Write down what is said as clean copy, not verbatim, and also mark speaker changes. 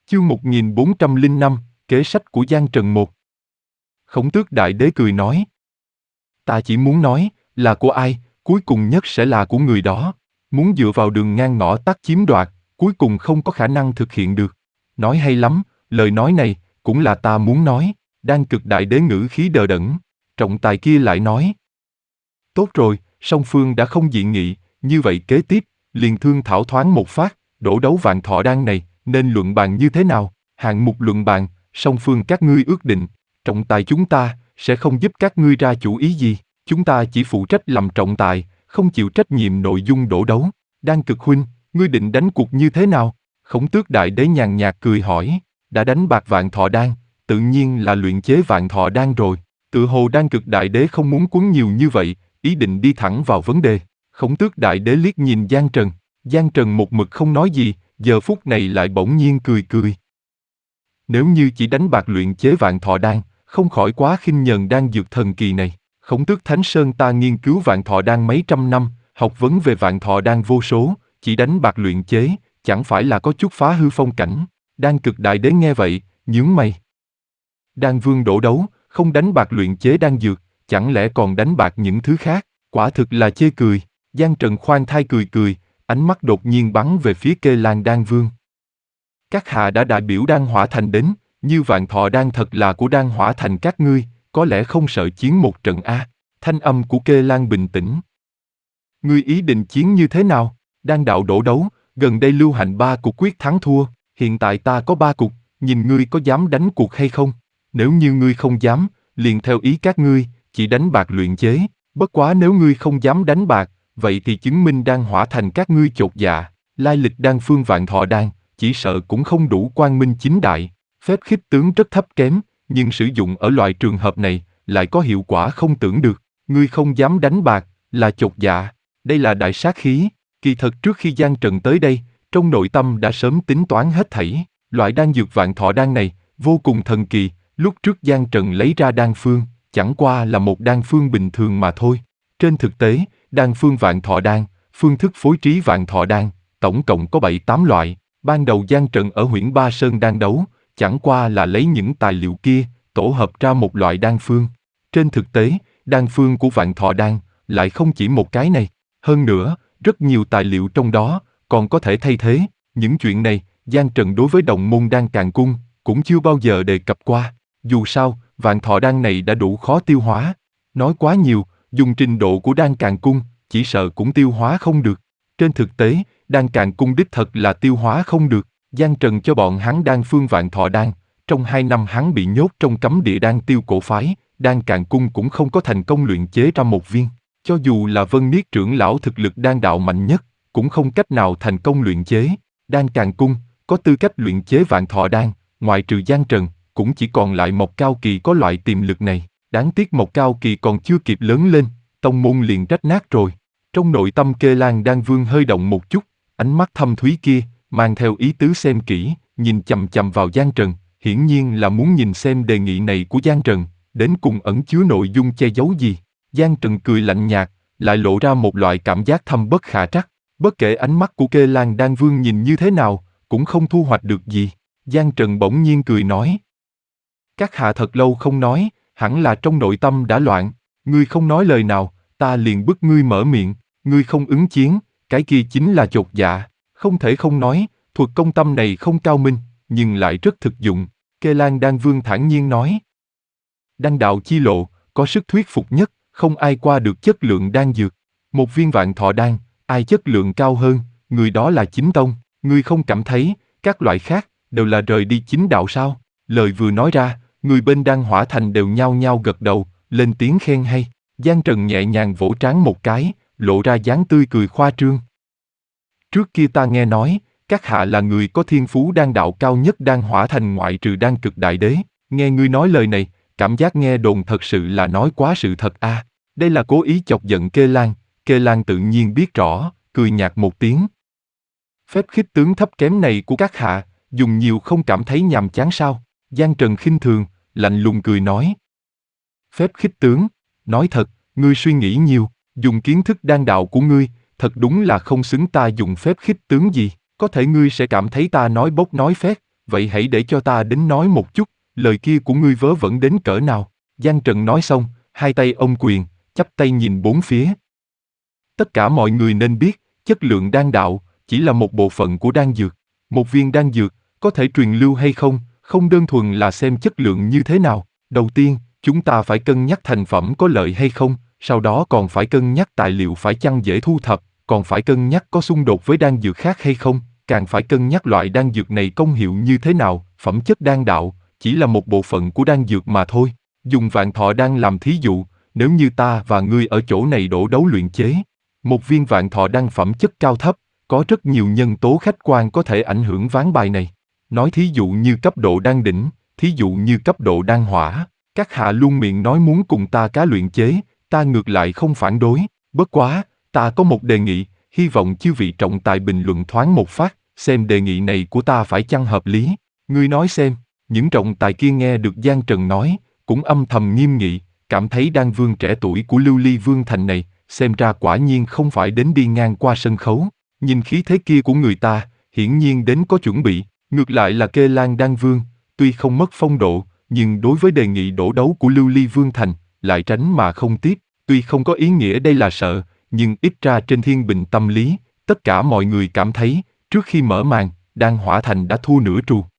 Speaker 1: Chương 1405, kế sách của Giang Trần 1. Khổng Tước Đại Đế cười nói. Ta chỉ muốn nói, là của ai, cuối cùng nhất sẽ là của người đó. Muốn dựa vào đường ngang ngõ tắt chiếm đoạt, cuối cùng không có khả năng thực hiện được. Nói hay lắm, lời nói này, cũng là ta muốn nói. Đan Cực Đại Đế ngữ khí đờ đẫn. Trọng tài kia lại nói. Tốt rồi, song phương đã không dị nghị, như vậy kế tiếp, liền thương thảo thoáng một phát, đổ đấu Vạn Thọ Đan này, nên luận bàn như thế nào? Hạng mục luận bàn, song phương các ngươi ước định, trọng tài chúng ta sẽ không giúp các ngươi ra chủ ý gì, chúng ta chỉ phụ trách làm trọng tài, không chịu trách nhiệm nội dung đổ đấu. Đan Cực huynh, ngươi định đánh cuộc như thế nào? Khổng Tước Đại Đế nhàn nhạt cười hỏi. Đã đánh bạc Vạn Thọ Đan, tự nhiên là luyện chế Vạn Thọ Đan rồi. Tự hồ Đan Cực Đại Đế không muốn cuốn nhiều như vậy, ý định đi thẳng vào vấn đề. Khổng Tước Đại Đế liếc nhìn Giang Trần. Giang Trần một mực không nói gì, giờ phút này lại bỗng nhiên cười cười. Nếu như chỉ đánh bạc luyện chế Vạn Thọ Đan, không khỏi quá khinh nhờn đan dược thần kỳ này. Khổng Tước Thánh Sơn ta nghiên cứu Vạn Thọ Đan mấy trăm năm, học vấn về Vạn Thọ Đan vô số, chỉ đánh bạc luyện chế, chẳng phải là có chút phá hư phong cảnh. Đan Cực Đại Đế nghe vậy, nhướng mày. Đan Vương đổ đấu, không đánh bạc luyện chế đan dược, chẳng lẽ còn đánh bạc những thứ khác, quả thực là chê cười. Giang Trần khoan thai cười cười, ánh mắt đột nhiên bắn về phía Kê Lan Đan Vương. Các hạ đã đại biểu Đan Hỏa Thành đến, như Vạn Thọ Đan thật là của Đan Hỏa Thành các ngươi, có lẽ không sợ chiến một trận a? Thanh âm của Kê Lan bình tĩnh. Ngươi ý định chiến như thế nào? Đan đạo đổ đấu, gần đây lưu hành 3 cuộc quyết thắng thua, hiện tại ta có 3 cuộc, nhìn ngươi có dám đánh cuộc hay không? Nếu như ngươi không dám, liền theo ý các ngươi, chỉ đánh bạc luyện chế, bất quá nếu ngươi không dám đánh bạc, vậy thì chứng minh Đan Hỏa Thành các ngươi chột dạ, lai lịch đan phương Vạn Thọ Đan, chỉ sợ cũng không đủ quang minh chính đại, phép khích tướng rất thấp kém, nhưng sử dụng ở loại trường hợp này, lại có hiệu quả không tưởng được, ngươi không dám đánh bạc, là chột dạ, đây là đại sát khí, kỳ thật trước khi Giang Trần tới đây, trong nội tâm đã sớm tính toán hết thảy, loại đan dược Vạn Thọ Đan này, vô cùng thần kỳ, lúc trước Giang Trần lấy ra đan phương, chẳng qua là một đan phương bình thường mà thôi, trên thực tế, đan phương Vạn Thọ Đan, phương thức phối trí Vạn Thọ Đan, tổng cộng có 7-8 loại. Ban đầu Giang Trần ở Huyễn Ba Sơn đan đấu, chẳng qua là lấy những tài liệu kia, tổ hợp ra một loại đan phương. Trên thực tế, đan phương của Vạn Thọ Đan lại không chỉ một cái này. Hơn nữa, rất nhiều tài liệu trong đó còn có thể thay thế. Những chuyện này, Giang Trần đối với đồng môn Đan Càn Cung cũng chưa bao giờ đề cập qua. Dù sao, Vạn Thọ Đan này đã đủ khó tiêu hóa. Nói quá nhiều, dùng trình độ của Đan Càn Cung, chỉ sợ cũng tiêu hóa không được. Trên thực tế, Đan Càn Cung đích thật là tiêu hóa không được. Giang Trần cho bọn hắn đan phương Vạn Thọ Đan, trong 2 năm hắn bị nhốt trong cấm địa đan tiêu cổ phái, Đan Càn Cung cũng không có thành công luyện chế ra một viên. Cho dù là Vân Niết trưởng lão thực lực đan đạo mạnh nhất, cũng không cách nào thành công luyện chế. Đan Càn Cung có tư cách luyện chế Vạn Thọ Đan, ngoại trừ Giang Trần, cũng chỉ còn lại Mộc Cao Kỳ có loại tiềm lực này. Đáng tiếc Mộc Cao Kỳ còn chưa kịp lớn lên, tông môn liền rách nát rồi. Trong nội tâm Kê Lan Đan Vương hơi động một chút, ánh mắt thâm thúy kia, mang theo ý tứ xem kỹ, nhìn chằm chằm vào Giang Trần, hiển nhiên là muốn nhìn xem đề nghị này của Giang Trần, đến cùng ẩn chứa nội dung che giấu gì. Giang Trần cười lạnh nhạt, lại lộ ra một loại cảm giác thâm bất khả trắc, bất kể ánh mắt của Kê Lan Đan Vương nhìn như thế nào, cũng không thu hoạch được gì. Giang Trần bỗng nhiên cười nói. Các hạ thật lâu không nói, hẳn là trong nội tâm đã loạn, ngươi không nói lời nào, ta liền bức ngươi mở miệng, ngươi không ứng chiến, cái kia chính là chột dạ, không thể không nói, thuật công tâm này không cao minh, nhưng lại rất thực dụng, Kê Lan Đan Vương thản nhiên nói. Đan đạo chi lộ, có sức thuyết phục nhất, không ai qua được chất lượng đan dược, một viên Vạn Thọ Đan, ai chất lượng cao hơn, người đó là chính tông, ngươi không cảm thấy, các loại khác, đều là rời đi chính đạo sao? Lời vừa nói ra, người bên Đan Hỏa Thành đều nhao nhao gật đầu, lên tiếng khen hay. Giang Trần nhẹ nhàng vỗ trán một cái, lộ ra dáng tươi cười khoa trương. Trước kia ta nghe nói, các hạ là người có thiên phú đan đạo cao nhất Đan Hỏa Thành ngoại trừ Đan Cực Đại Đế, nghe ngươi nói lời này, cảm giác nghe đồn thật sự là nói quá sự thật a. Đây là cố ý chọc giận Kê Lan tự nhiên biết rõ, cười nhạt một tiếng. Phép khích tướng thấp kém này của các hạ, dùng nhiều không cảm thấy nhàm chán sao? Giang Trần khinh thường, lạnh lùng cười nói. Phép khích tướng, nói thật, ngươi suy nghĩ nhiều, dùng kiến thức đan đạo của ngươi, thật đúng là không xứng ta dùng phép khích tướng gì, có thể ngươi sẽ cảm thấy ta nói bốc nói phét, vậy hãy để cho ta đến nói một chút, lời kia của ngươi vớ vẩn đến cỡ nào. Giang Trần nói xong, hai tay ôm quyền, chắp tay nhìn bốn phía. Tất cả mọi người nên biết, chất lượng đan đạo chỉ là một bộ phận của đan dược. Một viên đan dược có thể truyền lưu hay không, không đơn thuần là xem chất lượng như thế nào. Đầu tiên, chúng ta phải cân nhắc thành phẩm có lợi hay không, sau đó còn phải cân nhắc tài liệu phải chăng dễ thu thập, còn phải cân nhắc có xung đột với đan dược khác hay không, càng phải cân nhắc loại đan dược này công hiệu như thế nào. Phẩm chất đan đạo chỉ là một bộ phận của đan dược mà thôi. Dùng vạn thọ đan làm thí dụ, nếu như ta và ngươi ở chỗ này đổ đấu luyện chế một viên vạn thọ đan phẩm chất cao thấp, có rất nhiều nhân tố khách quan có thể ảnh hưởng ván bài này. Nói thí dụ như cấp độ đan đỉnh, thí dụ như cấp độ đan hỏa. Các hạ luôn miệng nói muốn cùng ta cá luyện chế, ta ngược lại không phản đối. Bất quá, ta có một đề nghị, hy vọng chư vị trọng tài bình luận thoáng một phát, xem đề nghị này của ta phải chăng hợp lý. Ngươi nói xem. Những trọng tài kia nghe được Giang Trần nói, cũng âm thầm nghiêm nghị, cảm thấy đan vương trẻ tuổi của Lưu Ly Vương Thành này, xem ra quả nhiên không phải đến đi ngang qua sân khấu. Nhìn khí thế kia của người ta, hiển nhiên đến có chuẩn bị. Ngược lại là Kê Lan Đan Vương, tuy không mất phong độ, nhưng đối với đề nghị đổ đấu của Lưu Ly Vương Thành, lại tránh mà không tiếp. Tuy không có ý nghĩa đây là sợ, nhưng ít ra trên thiên bình tâm lý, tất cả mọi người cảm thấy, trước khi mở màn, Đan Hỏa Thành đã thua nửa trù.